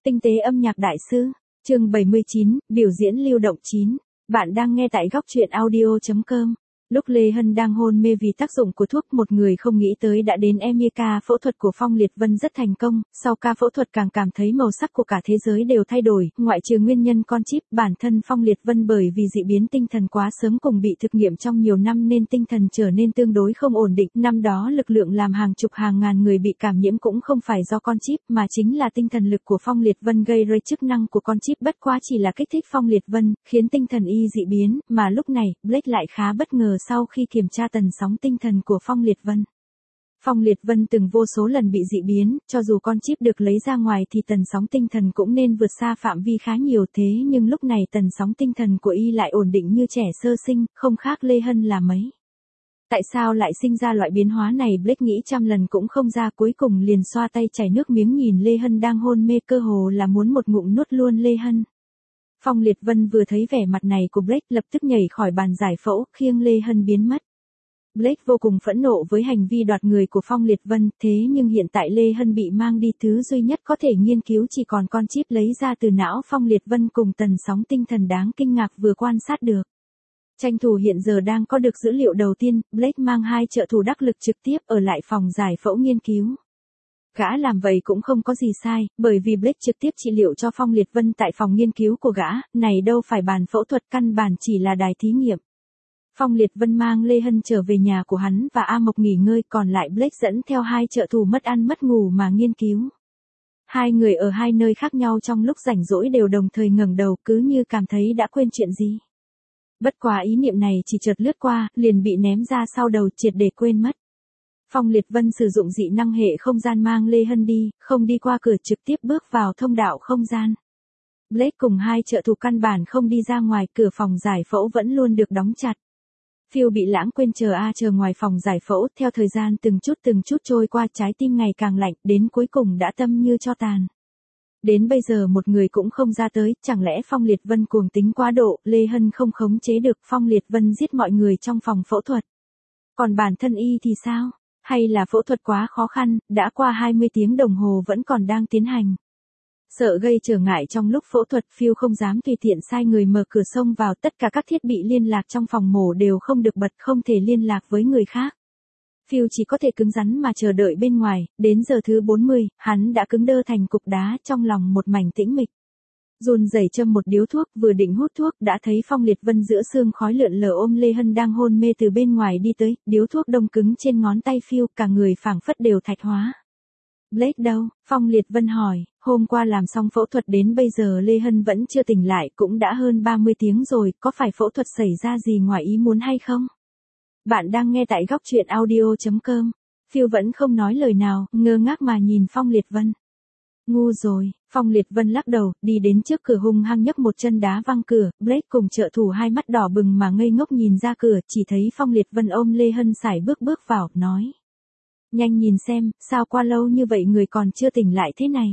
Tinh tế âm nhạc đại sư, chương 79, biểu diễn lưu động 9. Bạn đang nghe tại góc truyện audio.com. Lúc Lê Hân đang hôn mê vì tác dụng của thuốc, một người không nghĩ tới đã đến ca phẫu thuật của Phong Liệt Vân rất thành công. Sau ca phẫu thuật càng cảm thấy màu sắc của cả thế giới đều thay đổi, ngoại trừ nguyên nhân con chip, bản thân Phong Liệt Vân bởi vì dị biến tinh thần quá sớm cùng bị thực nghiệm trong nhiều năm nên tinh thần trở nên tương đối không ổn định. Năm đó lực lượng làm hàng chục hàng ngàn người bị cảm nhiễm cũng không phải do con chip mà chính là tinh thần lực của Phong Liệt Vân gây ra. Chức năng của con chip bất quá chỉ là kích thích Phong Liệt Vân, khiến tinh thần y dị biến, mà lúc này, Blake lại khá bất ngờ sau khi kiểm tra tần sóng tinh thần của Phong Liệt Vân. Phong Liệt Vân từng vô số lần bị dị biến, cho dù con chip được lấy ra ngoài thì tần sóng tinh thần cũng nên vượt xa phạm vi khá nhiều, thế nhưng lúc này tần sóng tinh thần của y lại ổn định như trẻ sơ sinh, không khác Lê Hân là mấy. Tại sao lại sinh ra loại biến hóa này? Blake nghĩ trăm lần cũng không ra, cuối cùng liền xoa tay chảy nước miếng nhìn Lê Hân đang hôn mê, cơ hồ là muốn một ngụm nuốt luôn Lê Hân. Phong Liệt Vân vừa thấy vẻ mặt này của Blake lập tức nhảy khỏi bàn giải phẫu, khiêng Lê Hân biến mất. Blake vô cùng phẫn nộ với hành vi đoạt người của Phong Liệt Vân, thế nhưng hiện tại Lê Hân bị mang đi, thứ duy nhất có thể nghiên cứu chỉ còn con chip lấy ra từ não Phong Liệt Vân cùng tần sóng tinh thần đáng kinh ngạc vừa quan sát được. Tranh thủ hiện giờ đang có được dữ liệu đầu tiên, Blake mang hai trợ thủ đắc lực trực tiếp ở lại phòng giải phẫu nghiên cứu. Gã làm vậy cũng không có gì sai, bởi vì Blake trực tiếp trị liệu cho Phong Liệt Vân tại phòng nghiên cứu của gã, này đâu phải bàn phẫu thuật, căn bản chỉ là đài thí nghiệm. Phong Liệt Vân mang Lê Hân trở về nhà của hắn và A Mộc nghỉ ngơi, còn lại Blake dẫn theo hai trợ thủ mất ăn mất ngủ mà nghiên cứu. Hai người ở hai nơi khác nhau trong lúc rảnh rỗi đều đồng thời ngẩng đầu, cứ như cảm thấy đã quên chuyện gì. Bất quá ý niệm này chỉ chợt lướt qua, liền bị ném ra sau đầu, triệt để quên mất. Phong Liệt Vân sử dụng dị năng hệ không gian mang Lê Hân đi, không đi qua cửa, trực tiếp bước vào thông đạo không gian. Blake cùng hai trợ thủ căn bản không đi ra ngoài, cửa phòng giải phẫu vẫn luôn được đóng chặt. Phil bị lãng quên chờ ngoài phòng giải phẫu, theo thời gian từng chút trôi qua, trái tim ngày càng lạnh, đến cuối cùng đã tâm như tro tàn. Đến bây giờ một người cũng không ra tới, chẳng lẽ Phong Liệt Vân cuồng tính quá độ, Lê Hân không khống chế được, Phong Liệt Vân giết mọi người trong phòng phẫu thuật. Còn bản thân y thì sao? Hay là phẫu thuật quá khó khăn, đã qua 20 tiếng đồng hồ vẫn còn đang tiến hành. Sợ gây trở ngại trong lúc phẫu thuật, Phil không dám tùy tiện sai người mở cửa xông vào, tất cả các thiết bị liên lạc trong phòng mổ đều không được bật, không thể liên lạc với người khác. Phil chỉ có thể cứng rắn mà chờ đợi bên ngoài, đến giờ thứ 40, hắn đã cứng đơ thành cục đá, trong lòng một mảnh tĩnh mịch. Run rẩy châm một điếu thuốc, vừa định hút thuốc đã thấy Phong Liệt Vân giữa sương khói lượn lờ ôm Lê Hân đang hôn mê từ bên ngoài đi tới, điếu thuốc đông cứng trên ngón tay Phil, cả người phảng phất đều thạch hóa. Blake đâu? Phong Liệt Vân hỏi, hôm qua làm xong phẫu thuật đến bây giờ Lê Hân vẫn chưa tỉnh lại, cũng đã hơn 30 tiếng rồi, có phải phẫu thuật xảy ra gì ngoài ý muốn hay không? Bạn đang nghe tại góc truyện audio.com. Phil vẫn không nói lời nào, ngơ ngác mà nhìn Phong Liệt Vân. Ngu rồi, Phong Liệt Vân lắc đầu, đi đến trước cửa hung hăng nhấc một chân đá văng cửa, Blake cùng trợ thủ hai mắt đỏ bừng mà ngây ngốc nhìn ra cửa, chỉ thấy Phong Liệt Vân ôm Lê Hân sải bước vào, nói. Nhanh nhìn xem, sao qua lâu như vậy người còn chưa tỉnh lại thế này.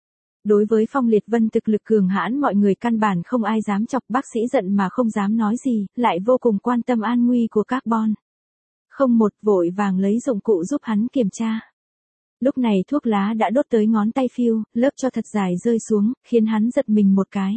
Đối với Phong Liệt Vân thực lực cường hãn, mọi người căn bản không ai dám chọc, bác sĩ giận mà không dám nói gì, lại vô cùng quan tâm an nguy của carbon. Không một, vội vàng lấy dụng cụ giúp hắn kiểm tra. Lúc này thuốc lá đã đốt tới ngón tay Phil, lớp cho thật dài rơi xuống, khiến hắn giật mình một cái.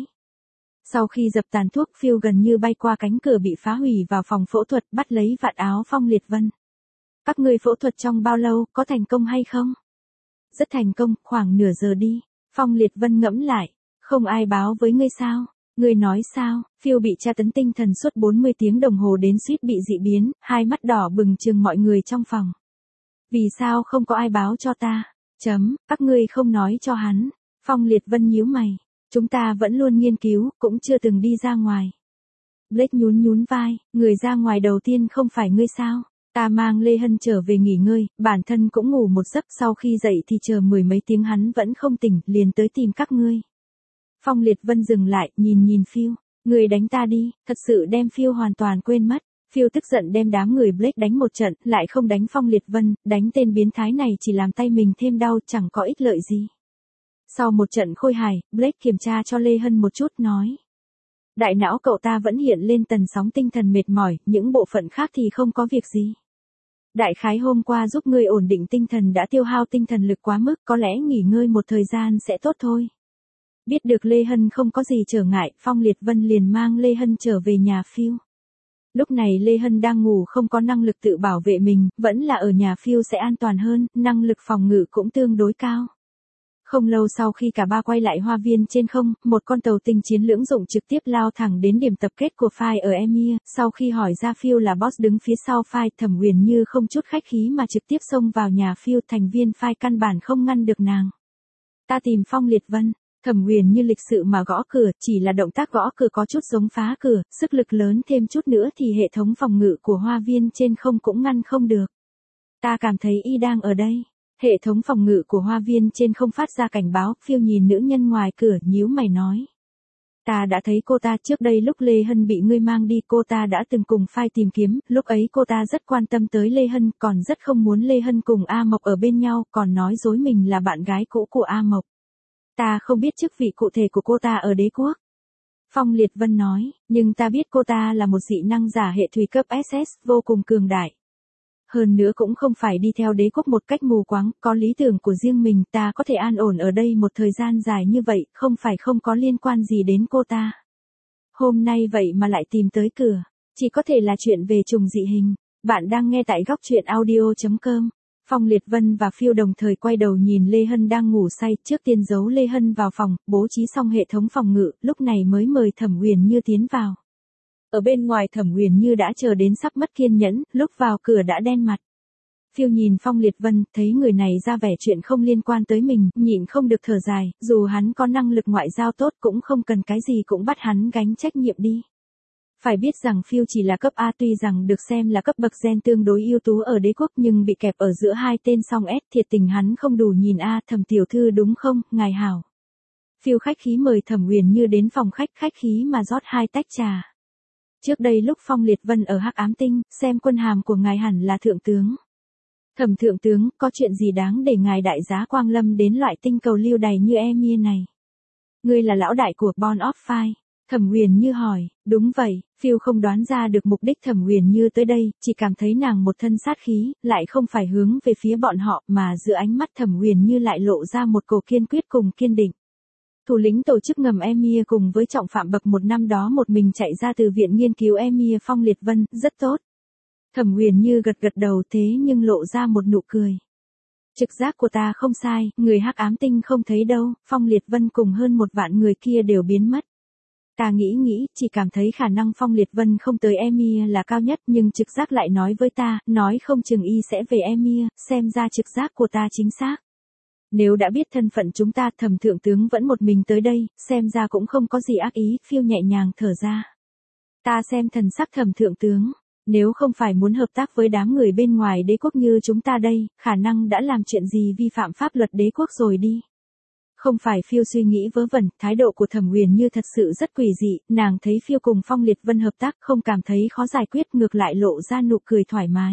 Sau khi dập tàn thuốc, Phil gần như bay qua cánh cửa bị phá hủy vào phòng phẫu thuật, bắt lấy vạt áo Phong Liệt Vân. Các ngươi phẫu thuật trong bao lâu, có thành công hay không? Rất thành công, khoảng nửa giờ đi. Phong Liệt Vân ngẫm lại. Không ai báo với ngươi sao? Ngươi nói sao? Phil bị tra tấn tinh thần suốt 40 tiếng đồng hồ đến suýt bị dị biến, hai mắt đỏ bừng trừng mọi người trong phòng. Vì sao không có ai báo cho ta? Các ngươi không nói cho hắn. Phong Liệt Vân nhíu mày. Chúng ta vẫn luôn nghiên cứu, cũng chưa từng đi ra ngoài. Blake nhún vai, người ra ngoài đầu tiên không phải ngươi sao? Ta mang Lê Hân trở về nghỉ ngơi, bản thân cũng ngủ một giấc, sau khi dậy thì chờ mười mấy tiếng hắn vẫn không tỉnh, liền tới tìm các ngươi. Phong Liệt Vân dừng lại, nhìn Phil, người đánh ta đi, thật sự đem Phil hoàn toàn quên mất. Phil tức giận đem đám người Blake đánh một trận, lại không đánh Phong Liệt Vân, đánh tên biến thái này chỉ làm tay mình thêm đau, chẳng có ích lợi gì. Sau một trận khôi hài, Blake kiểm tra cho Lê Hân một chút, nói. Đại não cậu ta vẫn hiện lên tần sóng tinh thần mệt mỏi, những bộ phận khác thì không có việc gì. Đại khái hôm qua giúp ngươi ổn định tinh thần đã tiêu hao tinh thần lực quá mức, có lẽ nghỉ ngơi một thời gian sẽ tốt thôi. Biết được Lê Hân không có gì trở ngại, Phong Liệt Vân liền mang Lê Hân trở về nhà Phiêu. Lúc này Lê Hân đang ngủ không có năng lực tự bảo vệ mình, vẫn là ở nhà Phiêu sẽ an toàn hơn, năng lực phòng ngự cũng tương đối cao. Không lâu sau khi cả ba quay lại hoa viên trên không, một con tàu tinh chiến lưỡng dụng trực tiếp lao thẳng đến điểm tập kết của Phai ở Emir, sau khi hỏi ra Phiêu là boss đứng phía sau Phai, Thẩm Huyền Như không chút khách khí mà trực tiếp xông vào nhà Phiêu, thành viên Phai căn bản không ngăn được nàng. Ta tìm Phong Liệt Vân. Thẩm Huyền Như lịch sự mà gõ cửa, chỉ là động tác gõ cửa có chút giống phá cửa, sức lực lớn thêm chút nữa thì hệ thống phòng ngự của hoa viên trên không cũng ngăn không được. Ta cảm thấy y đang ở đây. Hệ thống phòng ngự của hoa viên trên không phát ra cảnh báo, Phiêu nhìn nữ nhân ngoài cửa, nhíu mày nói. Ta đã thấy cô ta trước đây lúc Lê Hân bị ngươi mang đi, cô ta đã từng cùng Phai tìm kiếm, lúc ấy cô ta rất quan tâm tới Lê Hân, còn rất không muốn Lê Hân cùng A Mộc ở bên nhau, còn nói dối mình là bạn gái cũ của A Mộc. Ta không biết chức vị cụ thể của cô ta ở đế quốc. Phong Liệt Vân nói, nhưng ta biết cô ta là một dị năng giả hệ thủy cấp SS, vô cùng cường đại. Hơn nữa cũng không phải đi theo đế quốc một cách mù quáng, có lý tưởng của riêng mình, ta có thể an ổn ở đây một thời gian dài như vậy, không phải không có liên quan gì đến cô ta. Hôm nay vậy mà lại tìm tới cửa, chỉ có thể là chuyện về trùng dị hình. Bạn đang nghe tại góc truyện audio.com. Phong Liệt Vân và Phiêu đồng thời quay đầu nhìn Lê Hân đang ngủ say, trước tiên giấu Lê Hân vào phòng, bố trí xong hệ thống phòng ngự, lúc này mới mời Thẩm Huyền Như tiến vào. Ở bên ngoài Thẩm Huyền Như đã chờ đến sắp mất kiên nhẫn, lúc vào cửa đã đen mặt. Phiêu nhìn Phong Liệt Vân, thấy người này ra vẻ chuyện không liên quan tới mình, nhịn không được thở dài, dù hắn có năng lực ngoại giao tốt cũng không cần cái gì cũng bắt hắn gánh trách nhiệm đi. Phải biết rằng Phiêu chỉ là cấp A, tuy rằng được xem là cấp bậc gen tương đối ưu tú ở đế quốc nhưng bị kẹp ở giữa hai tên song S, thiệt tình hắn không đủ nhìn A. Thẩm tiểu thư đúng không, ngài hảo. Phiêu khách khí mời Thẩm Huyền Như đến phòng khách khí mà rót 2 tách trà. Trước đây lúc Phong Liệt Vân ở Hắc Ám Tinh, xem quân hàm của ngài hẳn là thượng tướng. Thẩm thượng tướng, có chuyện gì đáng để ngài đại giá quang lâm đến loại tinh cầu lưu đày như Emir này? Ngươi là lão đại của Born of Fire. Thẩm Huyền Như hỏi, đúng vậy, Phiêu không đoán ra được mục đích Thẩm Huyền Như tới đây, chỉ cảm thấy nàng một thân sát khí, lại không phải hướng về phía bọn họ, mà giữa ánh mắt Thẩm Huyền Như lại lộ ra một cổ kiên quyết cùng kiên định. Thủ lĩnh tổ chức ngầm Emir cùng với trọng phạm bậc 1 năm đó một mình chạy ra từ viện nghiên cứu Emir. Phong Liệt Vân, rất tốt. Thẩm Huyền Như gật đầu thế nhưng lộ ra một nụ cười. Trực giác của ta không sai, người Hắc Ám Tinh không thấy đâu, Phong Liệt Vân cùng hơn 1 vạn người kia đều biến mất. Ta nghĩ, chỉ cảm thấy khả năng Phong Liệt Vân không tới Emir là cao nhất, nhưng trực giác lại nói với ta, nói không chừng y sẽ về Emir, xem ra trực giác của ta chính xác. Nếu đã biết thân phận chúng ta, Thẩm thượng tướng vẫn một mình tới đây, xem ra cũng không có gì ác ý. Phiêu nhẹ nhàng thở ra. Ta xem thần sắc Thẩm thượng tướng, nếu không phải muốn hợp tác với đám người bên ngoài đế quốc như chúng ta đây, khả năng đã làm chuyện gì vi phạm pháp luật đế quốc rồi đi. Không phải. Phiêu suy nghĩ vớ vẩn, thái độ của Thẩm Huyền Như thật sự rất quỷ dị, nàng thấy Phiêu cùng Phong Liệt Vân hợp tác không cảm thấy khó giải quyết, ngược lại lộ ra nụ cười thoải mái.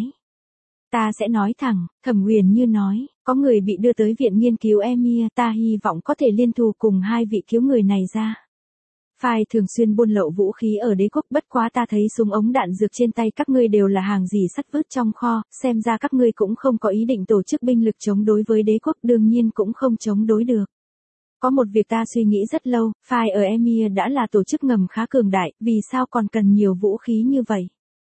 Ta sẽ nói thẳng, Thẩm Huyền Như nói, có người bị đưa tới viện nghiên cứu Emir, ta hy vọng có thể liên thủ cùng 2 vị cứu người này ra. Phai thường xuyên buôn lậu vũ khí ở đế quốc, bất quá ta thấy súng ống đạn dược trên tay các ngươi đều là hàng gì sắt vứt trong kho, xem ra các ngươi cũng không có ý định tổ chức binh lực chống đối với đế quốc, đương nhiên cũng không chống đối được. Có một việc ta suy nghĩ rất lâu, Phai ở Emir đã là tổ chức ngầm khá cường đại, vì sao còn cần nhiều vũ khí như vậy?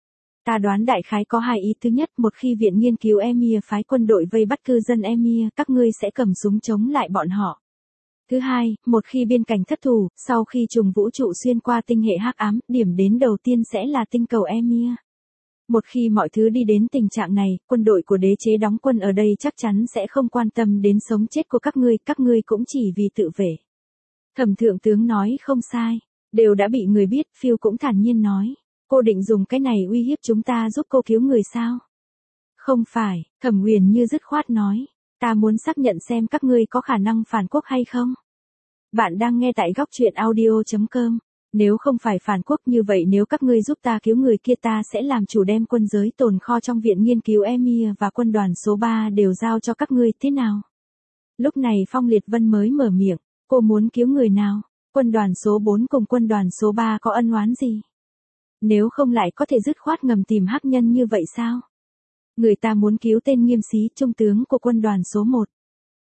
Ta đoán đại khái có 2 ý. Thứ nhất, một khi viện nghiên cứu Emir phái quân đội vây bắt cư dân Emir, các ngươi sẽ cầm súng chống lại bọn họ. Thứ hai, một khi biên cảnh thất thủ, sau khi trùng vũ trụ xuyên qua tinh hệ hắc ám, điểm đến đầu tiên sẽ là tinh cầu Emir. Một khi mọi thứ đi đến tình trạng này, quân đội của đế chế đóng quân ở đây chắc chắn sẽ không quan tâm đến sống chết của các ngươi cũng chỉ vì tự vệ. Thẩm thượng tướng nói không sai, đều đã bị người biết. Phiêu cũng thản nhiên nói, cô định dùng cái này uy hiếp chúng ta giúp cô cứu người sao? Không phải, Thẩm Huyền Như dứt khoát nói, ta muốn xác nhận xem các ngươi có khả năng phản quốc hay không. Bạn đang nghe tại góc truyện audio.com. Nếu không phải phản quốc như vậy, nếu các ngươi giúp ta cứu người kia, ta sẽ làm chủ đem quân giới tồn kho trong viện nghiên cứu Emir và quân đoàn số 3 đều giao cho các ngươi, thế nào? Lúc này Phong Liệt Vân mới mở miệng, cô muốn cứu người nào? Quân đoàn số 4 cùng quân đoàn số 3 có ân oán gì? Nếu không lại có thể dứt khoát ngầm tìm hắc nhân như vậy sao? Người ta muốn cứu tên Nghiêm Xí, trung tướng của quân đoàn số 1.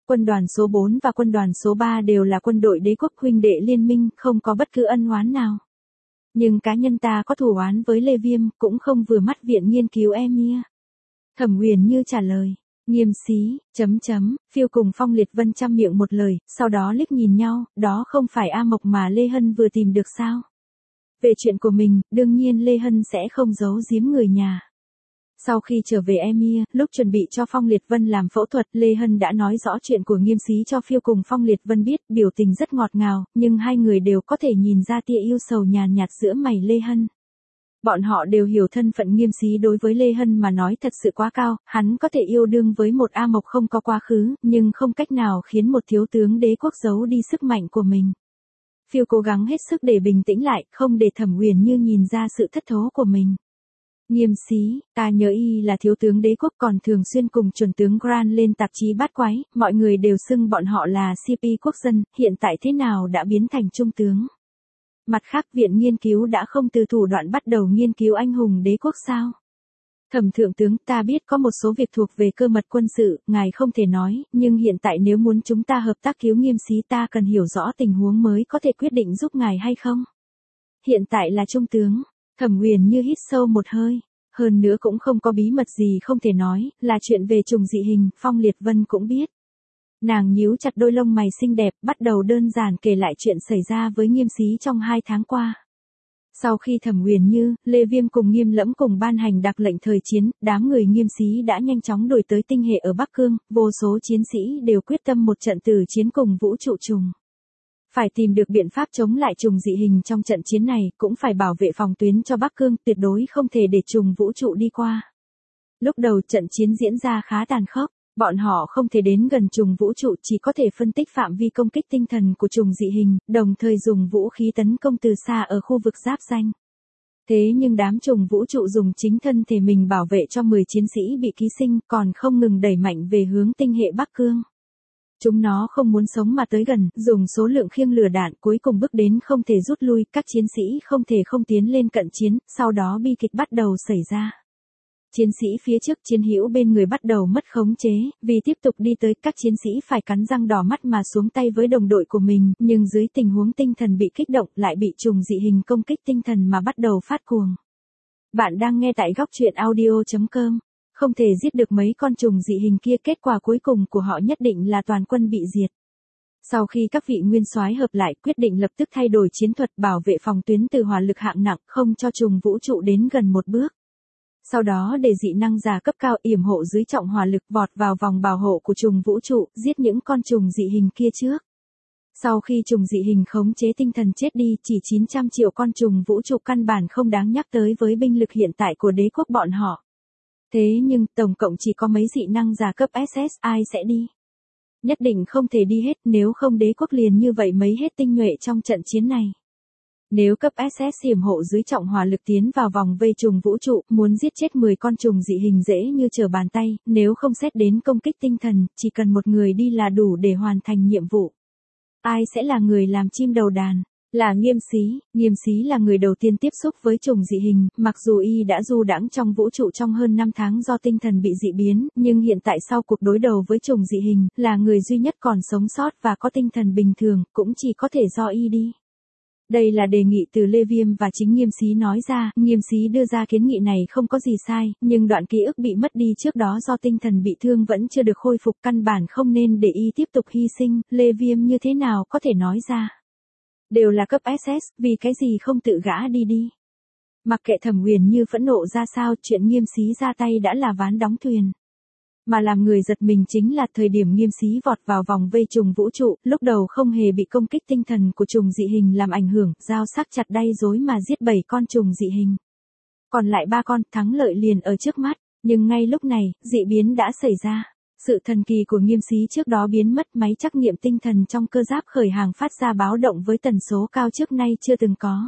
Quân đoàn số 4 và quân đoàn số 3 đều là quân đội đế quốc huynh đệ liên minh, không có bất cứ ân oán nào. Nhưng cá nhân ta có thù oán với Lê Viêm, cũng không vừa mắt viện nghiên cứu Emir. Thẩm Huyền Như trả lời. Nghiêm xí, Phiêu cùng Phong Liệt Vân chăm miệng một lời, sau đó liếc nhìn nhau, đó không phải A Mộc mà Lê Hân vừa tìm được sao? Về chuyện của mình, đương nhiên Lê Hân sẽ không giấu giếm người nhà. Sau khi trở về Emir, lúc chuẩn bị cho Phong Liệt Vân làm phẫu thuật, Lê Hân đã nói rõ chuyện của Nghiêm xí cho Phiêu cùng Phong Liệt Vân biết, biểu tình rất ngọt ngào, nhưng hai người đều có thể nhìn ra tia yêu sầu nhàn nhạt giữa mày Lê Hân. Bọn họ đều hiểu thân phận Nghiêm xí đối với Lê Hân mà nói thật sự quá cao, hắn có thể yêu đương với một A Mộc không có quá khứ, nhưng không cách nào khiến một thiếu tướng đế quốc giấu đi sức mạnh của mình. Phiêu cố gắng hết sức để bình tĩnh lại, không để Thẩm Huyền Như nhìn ra sự thất thố của mình. Nghiêm xí, ta nhớ y là thiếu tướng đế quốc còn thường xuyên cùng chuẩn tướng Grant lên tạp chí bát quái, mọi người đều xưng bọn họ là CP quốc dân, hiện tại thế nào đã biến thành trung tướng. Mặt khác viện nghiên cứu đã không từ thủ đoạn bắt đầu nghiên cứu anh hùng đế quốc sao? Thẩm thượng tướng, ta biết có một số việc thuộc về cơ mật quân sự, ngài không thể nói, nhưng hiện tại nếu muốn chúng ta hợp tác cứu Nghiêm xí ta cần hiểu rõ tình huống mới có thể quyết định giúp ngài hay không? Hiện tại là trung tướng. Thẩm Huyền Như hít sâu một hơi, hơn nữa cũng không có bí mật gì không thể nói, là chuyện về trùng dị hình, Phong Liệt Vân cũng biết. Nàng nhíu chặt đôi lông mày xinh đẹp, bắt đầu đơn giản kể lại chuyện xảy ra với Nghiêm xí trong 2 tháng qua. Sau khi Thẩm Huyền Như, Lê Viêm cùng Nghiêm Lẫm cùng ban hành đặc lệnh thời chiến, đám người Nghiêm xí đã nhanh chóng đuổi tới tinh hệ ở Bắc Cương, vô số chiến sĩ đều quyết tâm một trận tử chiến cùng vũ trụ trùng. Phải tìm được biện pháp chống lại trùng dị hình trong trận chiến này, cũng phải bảo vệ phòng tuyến cho Bắc Cương, tuyệt đối không thể để trùng vũ trụ đi qua. Lúc đầu trận chiến diễn ra khá tàn khốc, bọn họ không thể đến gần trùng vũ trụ, chỉ có thể phân tích phạm vi công kích tinh thần của trùng dị hình, đồng thời dùng vũ khí tấn công từ xa ở khu vực giáp ranh. Thế nhưng đám trùng vũ trụ dùng chính thân thể mình bảo vệ cho 10 chiến sĩ bị ký sinh, còn không ngừng đẩy mạnh về hướng tinh hệ Bắc Cương. Chúng nó không muốn sống mà tới gần, dùng số lượng khiêng lửa đạn, cuối cùng bước đến không thể rút lui, các chiến sĩ không thể không tiến lên cận chiến, sau đó bi kịch bắt đầu xảy ra. Chiến sĩ phía trước chiến hữu bên người bắt đầu mất khống chế, vì tiếp tục đi tới, các chiến sĩ phải cắn răng đỏ mắt mà xuống tay với đồng đội của mình, nhưng dưới tình huống tinh thần bị kích động lại bị trùng dị hình công kích tinh thần mà bắt đầu phát cuồng. Bạn đang nghe tại góc truyện audio.com. Không thể giết được mấy con trùng dị hình kia, kết quả cuối cùng của họ nhất định là toàn quân bị diệt. Sau khi các vị nguyên soái hợp lại, quyết định lập tức thay đổi chiến thuật, bảo vệ phòng tuyến từ hỏa lực hạng nặng, không cho trùng vũ trụ đến gần một bước. Sau đó để dị năng giả cấp cao yểm hộ dưới trọng hỏa lực vọt vào vòng bảo hộ của trùng vũ trụ, giết những con trùng dị hình kia trước. Sau khi trùng dị hình khống chế tinh thần chết đi, chỉ 900 triệu con trùng vũ trụ căn bản không đáng nhắc tới với binh lực hiện tại của đế quốc bọn họ. Thế nhưng, tổng cộng chỉ có mấy dị năng giả cấp SS, ai sẽ đi? Nhất định không thể đi hết, nếu không đế quốc liền như vậy mấy hết tinh nhuệ trong trận chiến này. Nếu cấp SS hiểm hộ dưới trọng hỏa lực tiến vào vòng vây trùng vũ trụ, muốn giết chết 10 con trùng dị hình dễ như trở bàn tay, nếu không xét đến công kích tinh thần, chỉ cần một người đi là đủ để hoàn thành nhiệm vụ. Ai sẽ là người làm chim đầu đàn? Là Nghiêm xí là người đầu tiên tiếp xúc với trùng dị hình, mặc dù y đã du đãng trong vũ trụ trong hơn 5 tháng do tinh thần bị dị biến, nhưng hiện tại sau cuộc đối đầu với trùng dị hình, là người duy nhất còn sống sót và có tinh thần bình thường, cũng chỉ có thể do y đi. Đây là đề nghị từ Lê Viêm và chính Nghiêm xí nói ra, Nghiêm xí đưa ra kiến nghị này không có gì sai, nhưng đoạn ký ức bị mất đi trước đó do tinh thần bị thương vẫn chưa được khôi phục, căn bản không nên để y tiếp tục hy sinh, Lê Viêm như thế nào có thể nói ra. Đều là cấp SS, vì cái gì không tự gã đi. Mặc kệ Thẩm Huyền Như phẫn nộ ra sao, chuyện Nghiêm xí ra tay đã là ván đóng thuyền. Mà làm người giật mình chính là thời điểm Nghiêm xí vọt vào vòng vây trùng vũ trụ, lúc đầu không hề bị công kích tinh thần của trùng dị hình làm ảnh hưởng, dao sắc chặt đay dối mà giết 7 con trùng dị hình. Còn lại 3 con, thắng lợi liền ở trước mắt, nhưng ngay lúc này, dị biến đã xảy ra. Sự thần kỳ của Nghiêm xí trước đó biến mất, máy trắc nghiệm tinh thần trong cơ giáp khởi hàng phát ra báo động với tần số cao trước nay chưa từng có.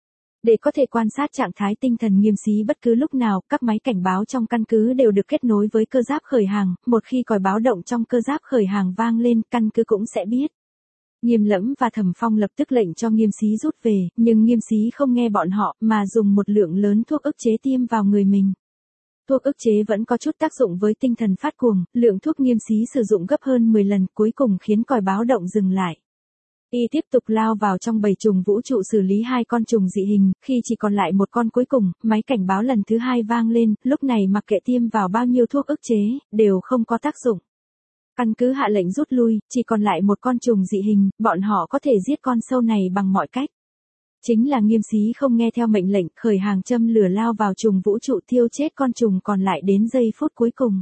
Để có thể quan sát trạng thái tinh thần Nghiêm xí bất cứ lúc nào, các máy cảnh báo trong căn cứ đều được kết nối với cơ giáp khởi hàng, một khi còi báo động trong cơ giáp khởi hàng vang lên, căn cứ cũng sẽ biết. Nghiêm Lẫm và Thẩm Phong lập tức lệnh cho Nghiêm xí rút về, nhưng Nghiêm xí không nghe bọn họ, mà dùng một lượng lớn thuốc ức chế tiêm vào người mình. Thuốc ức chế vẫn có chút tác dụng với tinh thần phát cuồng, lượng thuốc Nghiêm Xí sử dụng gấp hơn 10 lần, cuối cùng khiến còi báo động dừng lại. Y tiếp tục lao vào trong bầy trùng vũ trụ xử lý 2 con trùng dị hình, khi chỉ còn lại một con cuối cùng, máy cảnh báo lần thứ 2 vang lên, lúc này mặc kệ tiêm vào bao nhiêu thuốc ức chế, đều không có tác dụng. Căn cứ hạ lệnh rút lui, chỉ còn lại một con trùng dị hình, bọn họ có thể giết con sâu này bằng mọi cách. Chính là Nghiêm Xí không nghe theo mệnh lệnh, khởi hàng châm lửa lao vào trùng vũ trụ thiêu chết con trùng còn lại đến giây phút cuối cùng.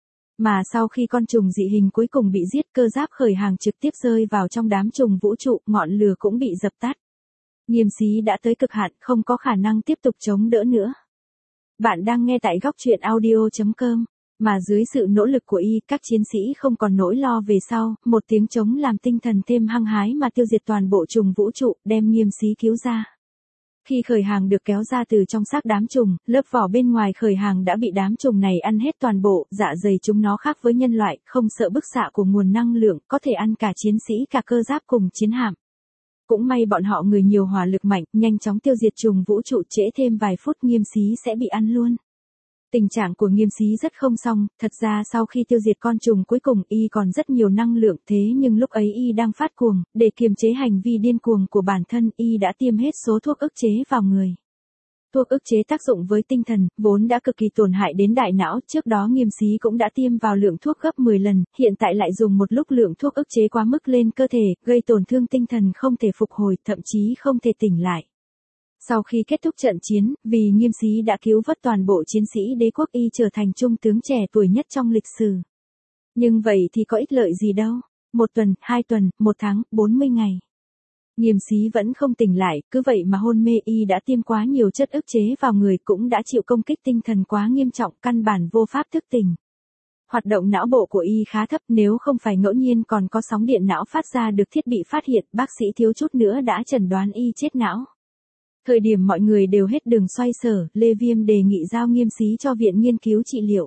Mà sau khi con trùng dị hình cuối cùng bị giết, cơ giáp khởi hàng trực tiếp rơi vào trong đám trùng vũ trụ, ngọn lửa cũng bị dập tắt. Nghiêm Xí đã tới cực hạn, không có khả năng tiếp tục chống đỡ nữa. Bạn đang nghe tại góc truyện audio.com. Mà dưới sự nỗ lực của Y, các chiến sĩ không còn nỗi lo về sau, một tiếng trống làm tinh thần thêm hăng hái mà tiêu diệt toàn bộ trùng vũ trụ, đem Nghiêm Xí cứu ra. Khi khởi hàng được kéo ra từ trong xác đám trùng, lớp vỏ bên ngoài khởi hàng đã bị đám trùng này ăn hết toàn bộ, dạ dày chúng nó khác với nhân loại, không sợ bức xạ của nguồn năng lượng, có thể ăn cả chiến sĩ cả cơ giáp cùng chiến hạm. Cũng may bọn họ người nhiều hỏa lực mạnh, nhanh chóng tiêu diệt trùng vũ trụ, trễ thêm vài phút Nghiêm Xí sẽ bị ăn luôn. Tình trạng của Nghiêm Xí rất không xong, thật ra sau khi tiêu diệt con trùng cuối cùng Y còn rất nhiều năng lượng, thế nhưng lúc ấy Y đang phát cuồng, để kiềm chế hành vi điên cuồng của bản thân Y đã tiêm hết số thuốc ức chế vào người. Thuốc ức chế tác dụng với tinh thần, vốn đã cực kỳ tổn hại đến đại não, trước đó Nghiêm Xí cũng đã tiêm vào lượng thuốc gấp 10 lần, hiện tại lại dùng một lúc lượng thuốc ức chế quá mức lên cơ thể, gây tổn thương tinh thần không thể phục hồi, thậm chí không thể tỉnh lại. Sau khi kết thúc trận chiến, vì Nghiêm Xí đã cứu vớt toàn bộ chiến sĩ đế quốc Y trở thành trung tướng trẻ tuổi nhất trong lịch sử. Nhưng vậy thì có ích lợi gì đâu? 1 tuần, 2 tuần, 1 tháng, 40 ngày. Nghiêm Xí vẫn không tỉnh lại, cứ vậy mà hôn mê. Y đã tiêm quá nhiều chất ức chế vào người, cũng đã chịu công kích tinh thần quá nghiêm trọng, căn bản vô pháp thức tỉnh. Hoạt động não bộ của Y khá thấp, nếu không phải ngẫu nhiên còn có sóng điện não phát ra được thiết bị phát hiện, bác sĩ thiếu chút nữa đã chẩn đoán Y chết não. Thời điểm mọi người đều hết đường xoay sở, Lê Viêm đề nghị giao Nghiêm Xí cho viện nghiên cứu trị liệu.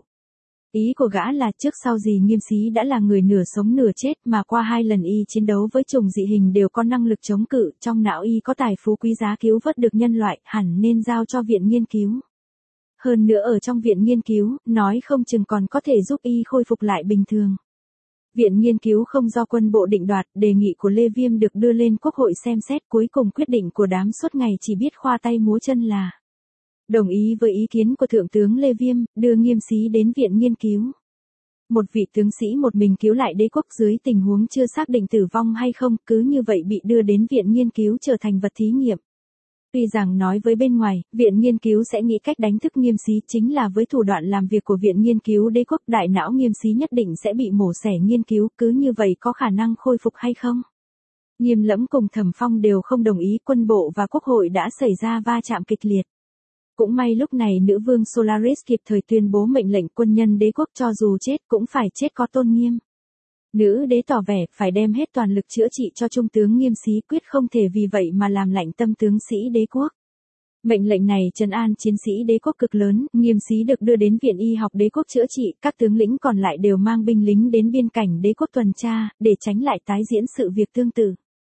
Ý của gã là trước sau gì Nghiêm Xí đã là người nửa sống nửa chết, mà qua 2 lần Y chiến đấu với trùng dị hình đều có năng lực chống cự, trong não Y có tài phú quý giá cứu vớt được nhân loại, hẳn nên giao cho viện nghiên cứu. Hơn nữa ở trong viện nghiên cứu, nói không chừng còn có thể giúp Y khôi phục lại bình thường. Viện nghiên cứu không do quân bộ định đoạt, đề nghị của Lê Viêm được đưa lên Quốc hội xem xét, cuối cùng quyết định của đám suốt ngày chỉ biết khoa tay múa chân là đồng ý với ý kiến của Thượng tướng Lê Viêm, đưa Nghiêm Xí đến viện nghiên cứu. Một vị tướng sĩ một mình cứu lại đế quốc dưới tình huống chưa xác định tử vong hay không, cứ như vậy bị đưa đến viện nghiên cứu trở thành vật thí nghiệm. Tuy rằng nói với bên ngoài, viện nghiên cứu sẽ nghĩ cách đánh thức Nghiêm Xí, chính là với thủ đoạn làm việc của viện nghiên cứu đế quốc, đại não Nghiêm Xí nhất định sẽ bị mổ xẻ nghiên cứu, cứ như vậy có khả năng khôi phục hay không? Nghiêm Lẫm cùng Thẩm Phong đều không đồng ý, quân bộ và quốc hội đã xảy ra va chạm kịch liệt. Cũng may lúc này nữ vương Solaris kịp thời tuyên bố mệnh lệnh, quân nhân đế quốc cho dù chết cũng phải chết có tôn nghiêm. Nữ đế tỏ vẻ phải đem hết toàn lực chữa trị cho trung tướng Nghiêm Xí, quyết không thể vì vậy mà làm lạnh tâm tướng sĩ đế quốc. Mệnh lệnh này trấn an chiến sĩ đế quốc cực lớn, Nghiêm Xí được đưa đến viện y học đế quốc chữa trị, các tướng lĩnh còn lại đều mang binh lính đến biên cảnh đế quốc tuần tra, để tránh lại tái diễn sự việc tương tự.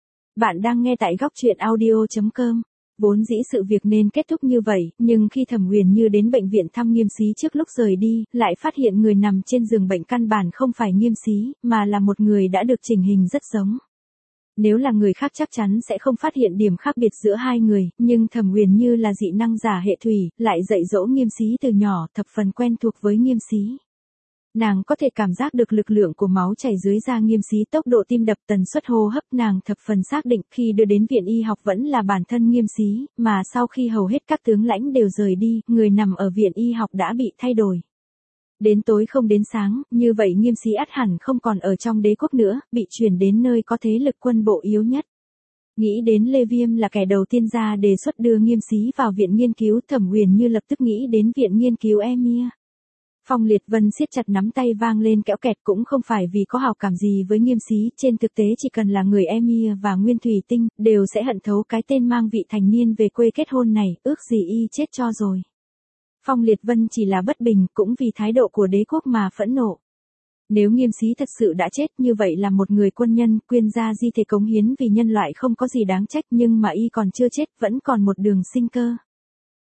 Bạn đang nghe tại góc truyện audio.com. Vốn dĩ sự việc nên kết thúc như vậy, nhưng khi Thẩm Huyền Như đến bệnh viện thăm Nghiêm Xí trước lúc rời đi, lại phát hiện người nằm trên giường bệnh căn bản không phải Nghiêm Xí, mà là một người đã được chỉnh hình rất giống. Nếu là người khác chắc chắn sẽ không phát hiện điểm khác biệt giữa hai người, nhưng Thẩm Huyền Như là dị năng giả hệ thủy, lại dạy dỗ Nghiêm Xí từ nhỏ, thập phần quen thuộc với Nghiêm Xí. Nàng có thể cảm giác được lực lượng của máu chảy dưới da Nghiêm Xí, tốc độ tim đập, tần suất hô hấp, nàng thập phần xác định khi đưa đến viện y học vẫn là bản thân Nghiêm Xí, mà sau khi hầu hết các tướng lãnh đều rời đi, người nằm ở viện y học đã bị thay đổi. Đến tối không đến sáng, như vậy Nghiêm Xí ắt hẳn không còn ở trong đế quốc nữa, bị chuyển đến nơi có thế lực quân bộ yếu nhất. Nghĩ đến Lê Viêm là kẻ đầu tiên ra đề xuất đưa Nghiêm Xí vào viện nghiên cứu, Thẩm Huyền Như lập tức nghĩ đến viện nghiên cứu Emir. Phong Liệt Vân siết chặt nắm tay vang lên kéo kẹt, cũng không phải vì có hảo cảm gì với Nghiêm Xí, trên thực tế chỉ cần là người Emir và Nguyên Thủy Tinh, đều sẽ hận thấu cái tên mang vị thành niên về quê kết hôn này, ước gì y chết cho rồi. Phong Liệt Vân chỉ là bất bình, cũng vì thái độ của đế quốc mà phẫn nộ. Nếu Nghiêm Xí thật sự đã chết, như vậy là một người quân nhân, quyên gia di thể cống hiến vì nhân loại không có gì đáng trách, nhưng mà y còn chưa chết, vẫn còn một đường sinh cơ.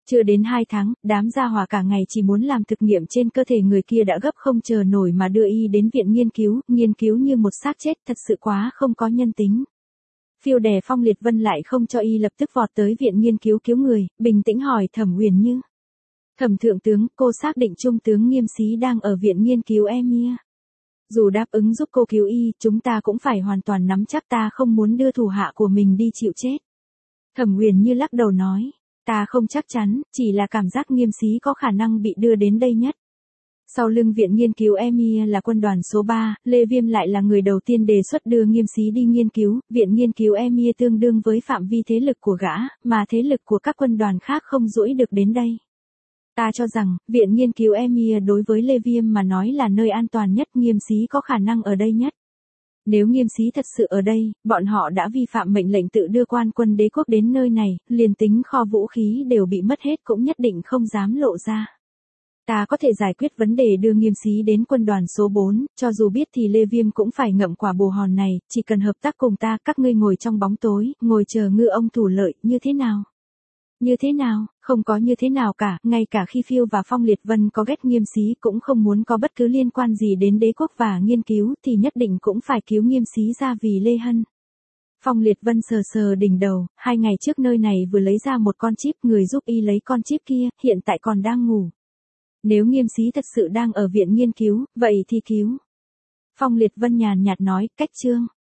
Chưa đến 2 tháng, đám gia hỏa cả ngày chỉ muốn làm thực nghiệm trên cơ thể người kia đã gấp không chờ nổi mà đưa y đến viện nghiên cứu như một xác chết, thật sự quá không có nhân tính. Phiêu đè Phong Liệt Vân lại không cho y lập tức vọt tới viện nghiên cứu cứu người, bình tĩnh hỏi Thẩm Huyền Như. Thẩm thượng tướng, cô xác định trung tướng Nghiêm Xí đang ở viện nghiên cứu Emia. Dù đáp ứng giúp cô cứu y, chúng ta cũng phải hoàn toàn nắm chắc, ta không muốn đưa thủ hạ của mình đi chịu chết. Thẩm Huyền Như lắc đầu nói, ta không chắc chắn, chỉ là cảm giác Nghiêm Xí có khả năng bị đưa đến đây nhất. Sau lưng viện nghiên cứu Emia là quân đoàn số 3, Lê Viêm lại là người đầu tiên đề xuất đưa Nghiêm Xí đi nghiên cứu, viện nghiên cứu Emia tương đương với phạm vi thế lực của gã, mà thế lực của các quân đoàn khác không duỗi được đến đây. Ta cho rằng, viện nghiên cứu Emia đối với Lê Viêm mà nói là nơi an toàn nhất, Nghiêm Xí có khả năng ở đây nhất. Nếu Nghiêm Xí thật sự ở đây, bọn họ đã vi phạm mệnh lệnh tự đưa quan quân đế quốc đến nơi này, liền tính kho vũ khí đều bị mất hết cũng nhất định không dám lộ ra. Ta có thể giải quyết vấn đề đưa Nghiêm Xí đến quân đoàn số 4, cho dù biết thì Lê Viêm cũng phải ngậm quả bồ hòn này, chỉ cần hợp tác cùng ta, các ngươi ngồi trong bóng tối, ngồi chờ ngư ông thủ lợi, như thế nào? Như thế nào? Không có như thế nào cả, ngay cả khi Phiêu và Phong Liệt Vân có ghét Nghiêm Xí cũng không muốn có bất cứ liên quan gì đến đế quốc và nghiên cứu thì nhất định cũng phải cứu Nghiêm Xí ra vì Lê Hân. Phong Liệt Vân sờ sờ đỉnh đầu, 2 ngày trước nơi này vừa lấy ra một con chip, người giúp y lấy con chip kia, hiện tại còn đang ngủ. Nếu Nghiêm Xí thật sự đang ở viện nghiên cứu, vậy thì cứu. Phong Liệt Vân nhàn nhạt nói, cách chương.